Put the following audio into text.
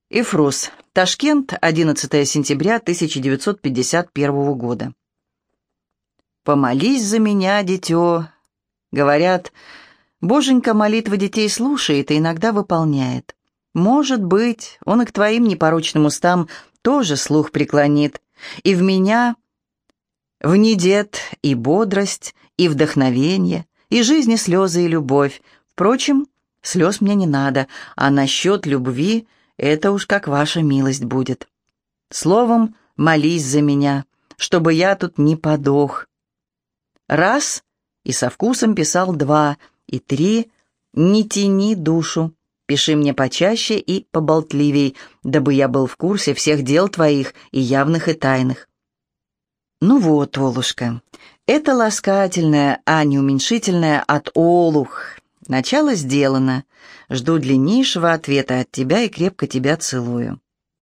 Эфрос, Ташкент, 11 сентября 1951 года. «Помолись за меня, дитё». Говорят, Боженька молитвы детей слушает и иногда выполняет. Может быть, он и к твоим непорочным устам тоже слух преклонит. И в меня внедет и бодрость, и вдохновение, и жизнь, и слезы, и любовь. Впрочем, слез мне не надо, а насчет любви это уж как ваша милость будет. Словом, молись за меня, чтобы я тут не подох. Раз, и со вкусом писал два, и три, не тяни душу. Пиши мне почаще и поболтливей, дабы я был в курсе всех дел твоих, и явных, и тайных. Ну вот, Олушка, это ласкательное, а не уменьшительное от Олух. Начало сделано. Жду длиннейшего ответа от тебя и крепко тебя целую.